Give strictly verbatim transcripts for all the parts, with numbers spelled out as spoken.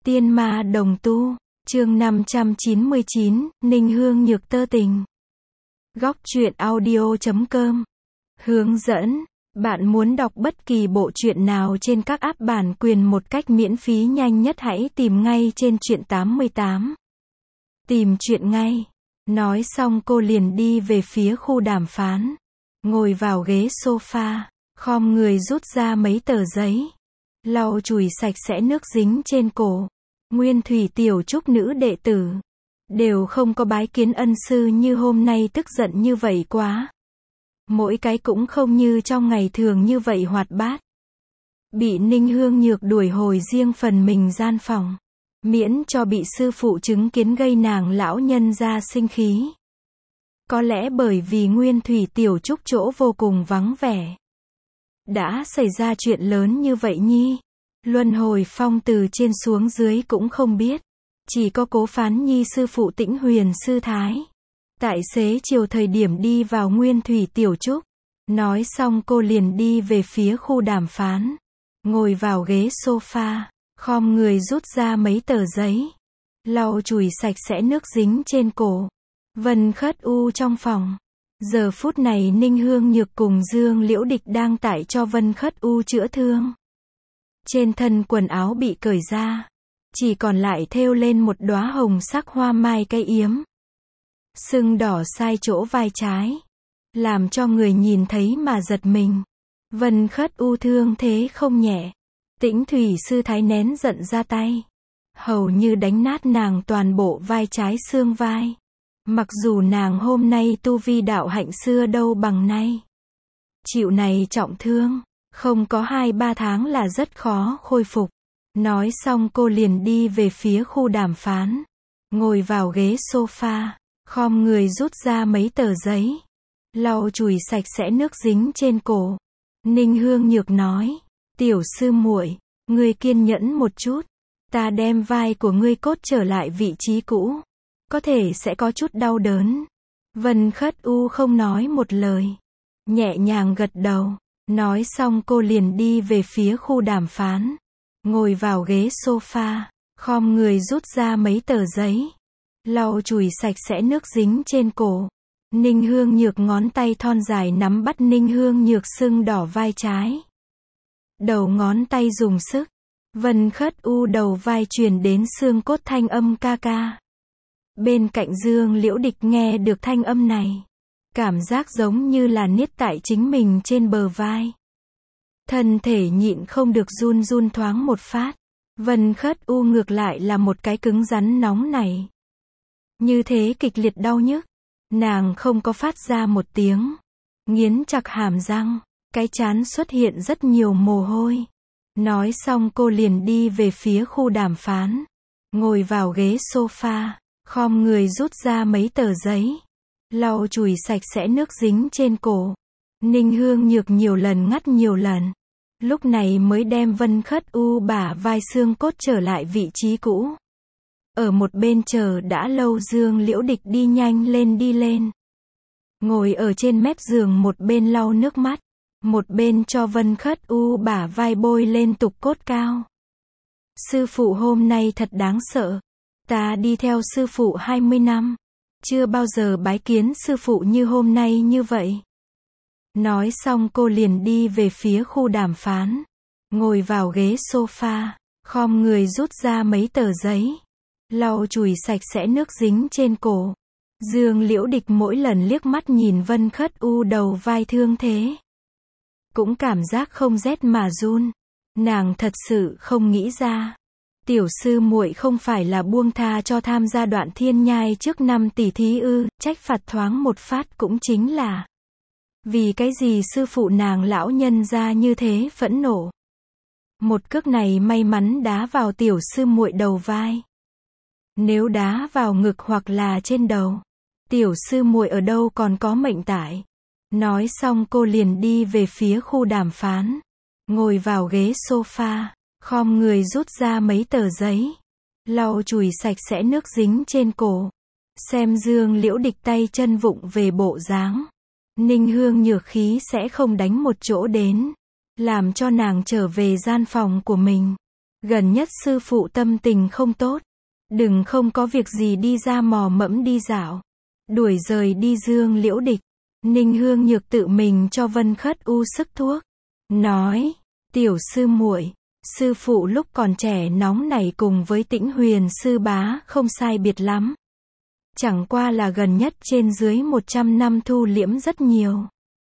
Tiên ma đồng tu, chương năm trăm chín mươi chín, Ninh Hương Nhược tơ tình. Góc truyện audio chấm com. Hướng dẫn, bạn muốn đọc bất kỳ bộ truyện nào trên các app bản quyền một cách miễn phí nhanh nhất hãy tìm ngay trên truyện tám mươi tám. Tìm truyện ngay. Nói xong cô liền đi về phía khu đàm phán. Ngồi vào ghế sofa, khom người rút ra mấy tờ giấy. Lau chùi sạch sẽ nước dính trên cổ. Nguyên thủy tiểu trúc nữ đệ tử. Đều không có bái kiến ân sư như hôm nay tức giận như vậy quá. Mỗi cái cũng không như trong ngày thường như vậy hoạt bát. Bị Ninh Hương Nhược đuổi hồi riêng phần mình gian phòng. Miễn cho bị sư phụ chứng kiến gây nàng lão nhân ra sinh khí. Có lẽ bởi vì nguyên thủy tiểu trúc chỗ vô cùng vắng vẻ. Đã xảy ra chuyện lớn như vậy nhi. Luân hồi phong từ trên xuống dưới cũng không biết. Chỉ có Cố Phán Nhi sư phụ Tĩnh Huyền sư thái. Tại xế chiều thời điểm đi vào nguyên thủy tiểu trúc. Nói xong cô liền đi về phía khu đàm phán. Ngồi vào ghế sofa, khom người rút ra mấy tờ giấy. Lau chùi sạch sẽ nước dính trên cổ. Vân Khất U trong phòng. Giờ phút này Ninh Hương Nhược cùng Dương Liễu Địch đang tải cho Vân Khất U chữa thương. Trên thân quần áo bị cởi ra. Chỉ còn lại thêu lên một đóa hồng sắc hoa mai cây yếm. Sưng đỏ sai chỗ vai trái. Làm cho người nhìn thấy mà giật mình. Vân Khất U thương thế không nhẹ. Tĩnh Thủy sư thái nén giận ra tay. Hầu như đánh nát nàng toàn bộ vai trái xương vai. Mặc dù nàng hôm nay tu vi đạo hạnh xưa đâu bằng nay. Chịu này trọng thương. Không có hai ba tháng là rất khó khôi phục. Nói xong cô liền đi về phía khu đàm phán. Ngồi vào ghế sofa. Khom người rút ra mấy tờ giấy. Lau chùi sạch sẽ nước dính trên cổ. Ninh Hương Nhược nói. Tiểu sư muội, ngươi kiên nhẫn một chút. Ta đem vai của ngươi cốt trở lại vị trí cũ. Có thể sẽ có chút đau đớn. Vân Khất U không nói một lời. Nhẹ nhàng gật đầu. Nói xong cô liền đi về phía khu đàm phán. Ngồi vào ghế sofa. Khom người rút ra mấy tờ giấy. Lau chùi sạch sẽ nước dính trên cổ. Ninh Hương Nhược ngón tay thon dài nắm bắt Ninh Hương Nhược sưng đỏ vai trái. Đầu ngón tay dùng sức. Vân Khất U đầu vai truyền đến xương cốt thanh âm ca ca. Bên cạnh Dương Liễu Địch nghe được thanh âm này. Cảm giác giống như là niết tại chính mình trên bờ vai. Thân thể nhịn không được run run thoáng một phát. Vân Khất U ngược lại là một cái cứng rắn nóng này. Như thế kịch liệt đau nhức. Nàng không có phát ra một tiếng. Nghiến chặt hàm răng. Cái trán xuất hiện rất nhiều mồ hôi. Nói xong cô liền đi về phía khu đàm phán. Ngồi vào ghế sofa. Khom người rút ra mấy tờ giấy. Lau chùi sạch sẽ nước dính trên cổ. Ninh Hương Nhược nhiều lần ngắt nhiều lần. Lúc này mới đem Vân Khất U bả vai xương cốt trở lại vị trí cũ. Ở một bên chờ đã lâu Dương Liễu Địch đi nhanh lên đi lên. Ngồi ở trên mép giường một bên lau nước mắt. Một bên cho Vân Khất U bả vai bôi lên tục cốt cao. Sư phụ hôm nay thật đáng sợ. Ta đi theo sư phụ hai mươi năm. Chưa bao giờ bái kiến sư phụ như hôm nay như vậy. Nói xong cô liền đi về phía khu đàm phán. Ngồi vào ghế sofa. Khom người rút ra mấy tờ giấy. Lau chùi sạch sẽ nước dính trên cổ. Dương Liễu Địch mỗi lần liếc mắt nhìn Vân Khất U đầu vai thương thế. Cũng cảm giác không rét mà run. Nàng thật sự không nghĩ ra. Tiểu sư muội không phải là buông tha cho tham gia đoạn thiên nhai trước năm tỷ thí ư, trách phạt thoáng một phát cũng chính là. Vì cái gì sư phụ nàng lão nhân ra như thế phẫn nộ. Một cước này may mắn đá vào tiểu sư muội đầu vai. Nếu đá vào ngực hoặc là trên đầu. Tiểu sư muội ở đâu còn có mệnh tại. Nói xong cô liền đi về phía khu đàm phán. Ngồi vào ghế sofa. Khom người rút ra mấy tờ giấy. Lau chùi sạch sẽ nước dính trên cổ. Xem Dương Liễu Địch tay chân vụng về bộ dáng. Ninh Hương Nhược khí sẽ không đánh một chỗ đến. Làm cho nàng trở về gian phòng của mình. Gần nhất sư phụ tâm tình không tốt. Đừng không có việc gì đi ra mò mẫm đi dạo. Đuổi rời đi Dương Liễu Địch. Ninh Hương Nhược tự mình cho Vân Khất U sức thuốc. Nói, tiểu sư muội, sư phụ lúc còn trẻ nóng nảy cùng với Tĩnh Huyền sư bá không sai biệt lắm. Chẳng qua là gần nhất trên dưới một trăm năm thu liễm rất nhiều.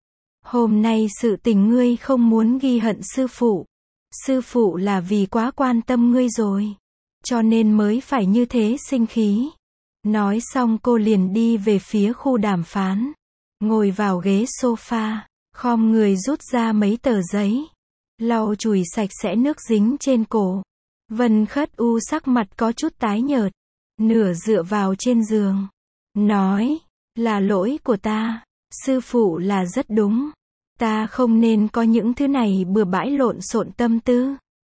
Hôm nay sự tình ngươi không muốn ghi hận sư phụ. Sư phụ là vì quá quan tâm ngươi rồi. Cho nên mới phải như thế sinh khí. Nói xong cô liền đi về phía khu đàm phán. Ngồi vào ghế sofa, khom người rút ra mấy tờ giấy. Lau chùi sạch sẽ nước dính trên cổ. Vân Khất U sắc mặt có chút tái nhợt. Nửa dựa vào trên giường. Nói, là lỗi của ta. Sư phụ là rất đúng. Ta không nên có những thứ này bừa bãi lộn xộn tâm tư.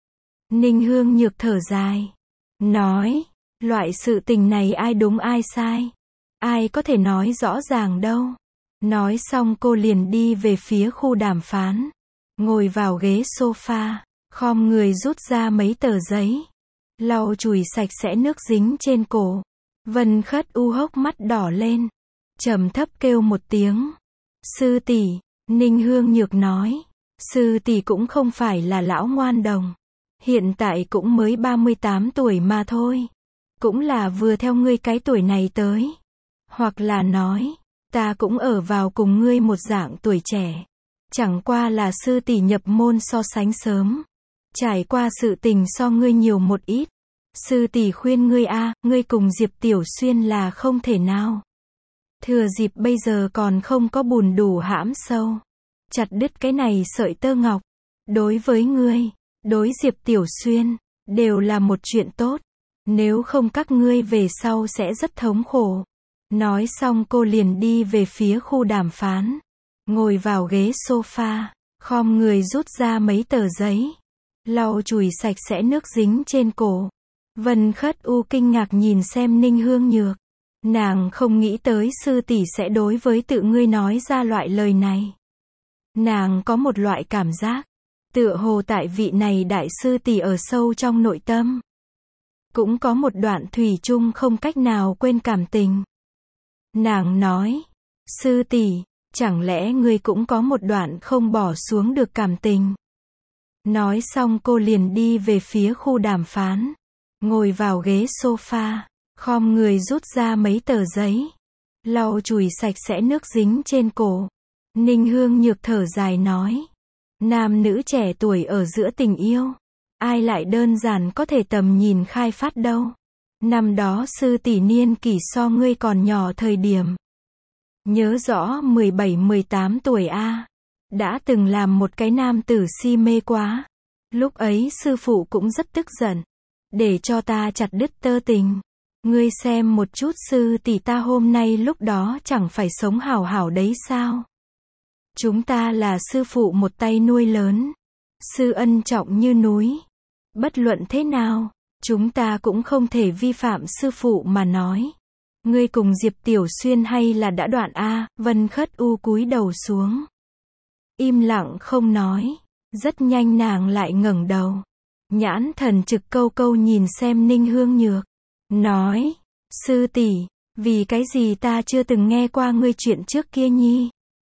Ninh Hương Nhược thở dài. Nói, loại sự tình này ai đúng ai sai. Ai có thể nói rõ ràng đâu. Nói xong cô liền đi về phía khu đàm phán. Ngồi vào ghế sofa, khom người rút ra mấy tờ giấy. Lau chùi sạch sẽ nước dính trên cổ. Vân Khất U hốc mắt đỏ lên. Trầm thấp kêu một tiếng. Sư tỷ, Ninh Hương Nhược nói. Sư tỷ cũng không phải là lão ngoan đồng. Hiện tại cũng mới ba mươi tám tuổi mà thôi. Cũng là vừa theo ngươi cái tuổi này tới. Hoặc là nói, ta cũng ở vào cùng ngươi một dạng tuổi trẻ. Chẳng qua là sư tỷ nhập môn so sánh sớm. Trải qua sự tình so ngươi nhiều một ít. Sư tỷ khuyên ngươi a, ngươi cùng Diệp Tiểu Xuyên là không thể nào. Thừa dịp bây giờ còn không có bùn đủ hãm sâu. Chặt đứt cái này sợi tơ ngọc. Đối với ngươi, đối Diệp Tiểu Xuyên, đều là một chuyện tốt. Nếu không các ngươi về sau sẽ rất thống khổ. Nói xong cô liền đi về phía khu đàm phán. Ngồi vào ghế sofa, khom người rút ra mấy tờ giấy. Lau chùi sạch sẽ nước dính trên cổ. Vân Khất U kinh ngạc nhìn xem Ninh Hương Nhược. Nàng không nghĩ tới sư tỷ sẽ đối với tự ngươi nói ra loại lời này. Nàng có một loại cảm giác. Tựa hồ tại vị này đại sư tỷ ở sâu trong nội tâm. Cũng có một đoạn thủy chung không cách nào quên cảm tình. Nàng nói. Sư tỷ, chẳng lẽ ngươi cũng có một đoạn không bỏ xuống được cảm tình. Nói xong cô liền đi về phía khu đàm phán. Ngồi vào ghế sofa, khom người rút ra mấy tờ giấy. Lau chùi sạch sẽ nước dính trên cổ. Ninh Hương Nhược thở dài nói. Nam nữ trẻ tuổi ở giữa tình yêu. Ai lại đơn giản có thể tầm nhìn khai phát đâu. Năm đó sư tỷ niên kỷ so ngươi còn nhỏ thời điểm. Nhớ rõ mười bảy mười tám tuổi a. Đã từng làm một cái nam tử si mê quá. Lúc ấy sư phụ cũng rất tức giận. Để cho ta chặt đứt tơ tình. Ngươi xem một chút sư tỷ ta hôm nay lúc đó chẳng phải sống hảo hảo đấy sao. Chúng ta là sư phụ một tay nuôi lớn. Sư ân trọng như núi. Bất luận thế nào, chúng ta cũng không thể vi phạm sư phụ mà nói. Ngươi cùng Diệp Tiểu Xuyên hay là đã đoạn a? Vân Khất U cúi đầu xuống. Im lặng không nói. Rất nhanh nàng lại ngẩng đầu. Nhãn thần trực câu câu nhìn xem Ninh Hương Nhược. Nói, sư tỷ, vì cái gì ta chưa từng nghe qua ngươi chuyện trước kia nhi.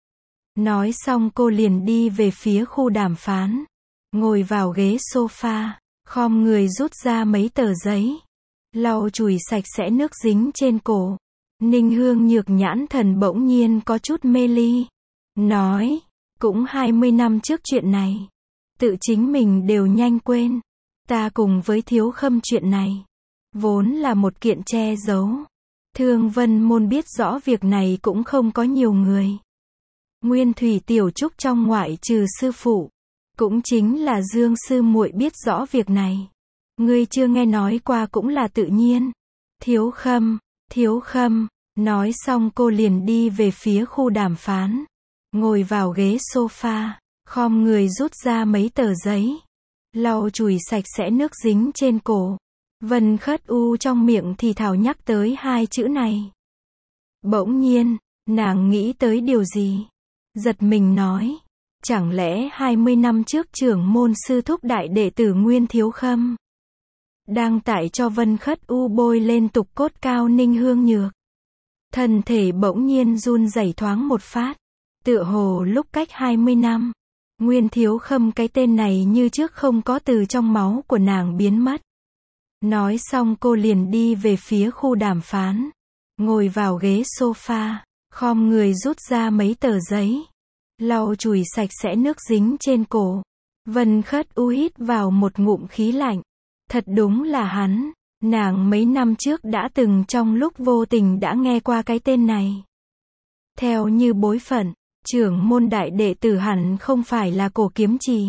Nói xong cô liền đi về phía khu đàm phán. Ngồi vào ghế sofa, khom người rút ra mấy tờ giấy. Lau chùi sạch sẽ nước dính trên cổ. Ninh Hương Nhược nhãn thần bỗng nhiên có chút mê ly. Nói, cũng hai mươi năm trước chuyện này. Tự chính mình đều nhanh quên. Ta cùng với Thiếu Khâm chuyện này. Vốn là một kiện che giấu. Thương Vân Môn biết rõ việc này cũng không có nhiều người. Nguyên Thủy Tiểu Trúc trong ngoại trừ sư phụ. Cũng chính là Dương sư muội biết rõ việc này. Ngươi chưa nghe nói qua cũng là tự nhiên. Thiếu Khâm, Thiếu Khâm. Nói xong cô liền đi về phía khu đàm phán. Ngồi vào ghế sofa, khom người rút ra mấy tờ giấy. Lau chùi sạch sẽ nước dính trên cổ. Vân Khất U trong miệng thì thào nhắc tới hai chữ này. Bỗng nhiên, nàng nghĩ tới điều gì. Giật mình nói. Chẳng lẽ hai mươi năm trước trưởng môn sư thúc đại đệ tử Nguyên Thiếu Khâm đang tải cho Vân Khất U bôi lên tục cốt cao Ninh Hương Nhược. Thân thể bỗng nhiên run rẩy thoáng một phát. Tựa hồ lúc cách hai mươi năm, Nguyên Thiếu Khâm cái tên này như trước không có từ trong máu của nàng biến mất. Nói xong cô liền đi về phía khu đàm phán. Ngồi vào ghế sofa, khom người rút ra mấy tờ giấy. Lau chùi sạch sẽ nước dính trên cổ. Vân Khất U hít vào một ngụm khí lạnh. Thật đúng là hắn. Nàng mấy năm trước đã từng trong lúc vô tình đã nghe qua cái tên này. Theo như bối phận, trưởng môn đại đệ tử hẳn không phải là Cổ Kiếm Trì,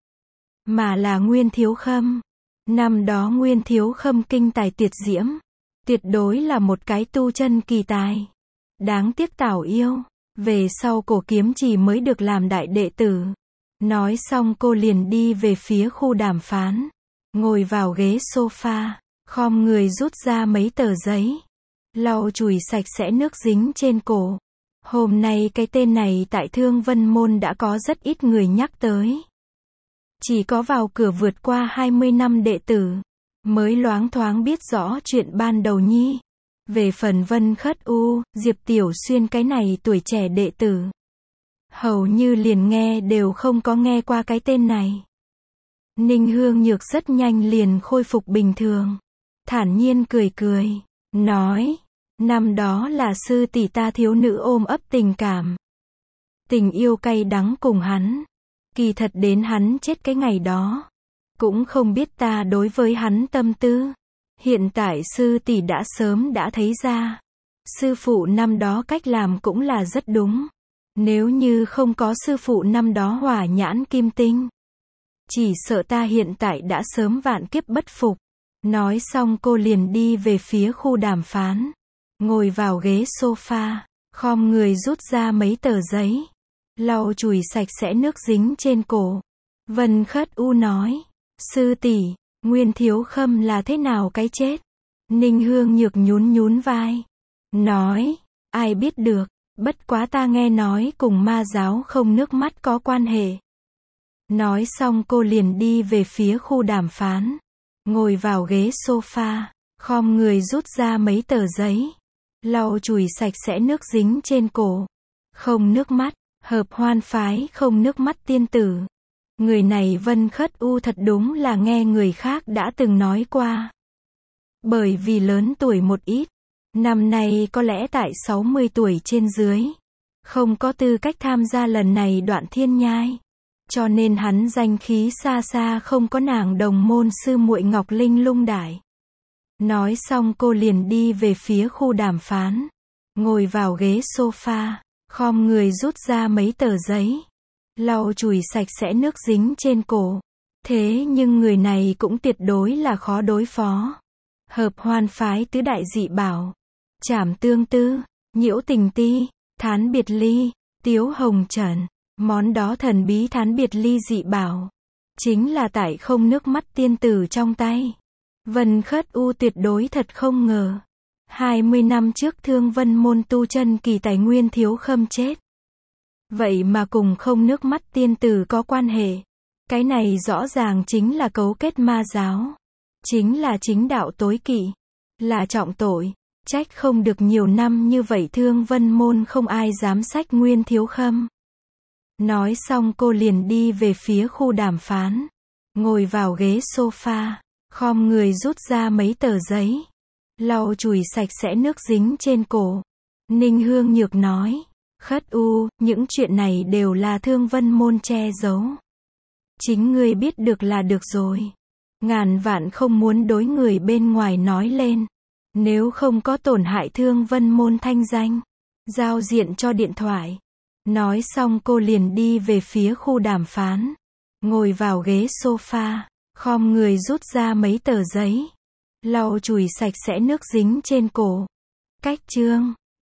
mà là Nguyên Thiếu Khâm. Năm đó Nguyên Thiếu Khâm kinh tài tuyệt diễm, tuyệt đối là một cái tu chân kỳ tài. Đáng tiếc tảo yêu, về sau Cổ Kiếm Trì mới được làm đại đệ tử. Nói xong cô liền đi về phía khu đàm phán, ngồi vào ghế sofa, khom người rút ra mấy tờ giấy, lau chùi sạch sẽ nước dính trên cổ. Hôm nay cái tên này tại Thương Vân Môn đã có rất ít người nhắc tới. Chỉ có vào cửa vượt qua hai mươi năm đệ tử, mới loáng thoáng biết rõ chuyện ban đầu nhi. Về phần Vân Khất U, Diệp Tiểu Xuyên cái này tuổi trẻ đệ tử, hầu như liền nghe đều không có nghe qua cái tên này. Ninh Hương Nhược rất nhanh liền khôi phục bình thường. Thản nhiên cười cười, nói, năm đó là sư tỷ ta thiếu nữ ôm ấp tình cảm. Tình yêu cay đắng cùng hắn. Kỳ thật đến hắn chết cái ngày đó, cũng không biết ta đối với hắn tâm tư. Hiện tại sư tỷ đã sớm đã thấy ra. Sư phụ năm đó cách làm cũng là rất đúng. Nếu như không có sư phụ năm đó hỏa nhãn kim tinh, chỉ sợ ta hiện tại đã sớm vạn kiếp bất phục. Nói xong cô liền đi về phía khu đàm phán. Ngồi vào ghế sofa, khom người rút ra mấy tờ giấy, lau chùi sạch sẽ nước dính trên cổ. Vân Khất U nói, sư tỷ, Nguyên Thiếu Khâm là thế nào cái chết? Ninh Hương Nhược nhún nhún vai, nói, ai biết được, bất quá ta nghe nói cùng ma giáo không nước mắt có quan hệ. Nói xong cô liền đi về phía khu đàm phán, ngồi vào ghế sofa, khom người rút ra mấy tờ giấy, lau chùi sạch sẽ nước dính trên cổ. Không nước mắt, hợp hoan phái không nước mắt tiên tử. Người này Vân Khất U thật đúng là nghe người khác đã từng nói qua. Bởi vì lớn tuổi một ít, năm nay có lẽ tại sáu mươi tuổi trên dưới, không có tư cách tham gia lần này đoạn thiên nhai. Cho nên hắn danh khí xa xa không có nàng đồng môn sư muội Ngọc Linh lung đại. Nói xong cô liền đi về phía khu đàm phán, ngồi vào ghế sofa, khom người rút ra mấy tờ giấy, lau chùi sạch sẽ nước dính trên cổ. Thế nhưng người này cũng tuyệt đối là khó đối phó. Hợp hoan phái tứ đại dị bảo, Trảm Tương Tư, Nhiễu Tình Ti, Thán Biệt Ly, Tiếu Hồng Trần. Món đó thần bí Thán Biệt Ly dị bảo, chính là tại không nước mắt tiên tử trong tay. Vân Khất U tuyệt đối thật không ngờ. hai mươi năm trước Thương Vân Môn tu chân kỳ tài Nguyên Thiếu Khâm chết. Vậy mà cùng không nước mắt tiên tử có quan hệ. Cái này rõ ràng chính là cấu kết ma giáo. Chính là chính đạo tối kỵ. Là trọng tội. Trách không được nhiều năm như vậy Thương Vân Môn không ai dám sách Nguyên Thiếu Khâm. Nói xong cô liền đi về phía khu đàm phán, ngồi vào ghế sofa, khom người rút ra mấy tờ giấy, lau chùi sạch sẽ nước dính trên cổ. Ninh Hương Nhược nói, Khất U, những chuyện này đều là Thương Vân Môn che giấu. Chính ngươi biết được là được rồi. Ngàn vạn không muốn đối người bên ngoài nói lên. Nếu không có tổn hại Thương Vân Môn thanh danh. Giao diện cho điện thoại. Nói xong cô liền đi về phía khu đàm phán, ngồi vào ghế sofa, khom người rút ra mấy tờ giấy, lau chùi sạch sẽ nước dính trên cổ. Cách chương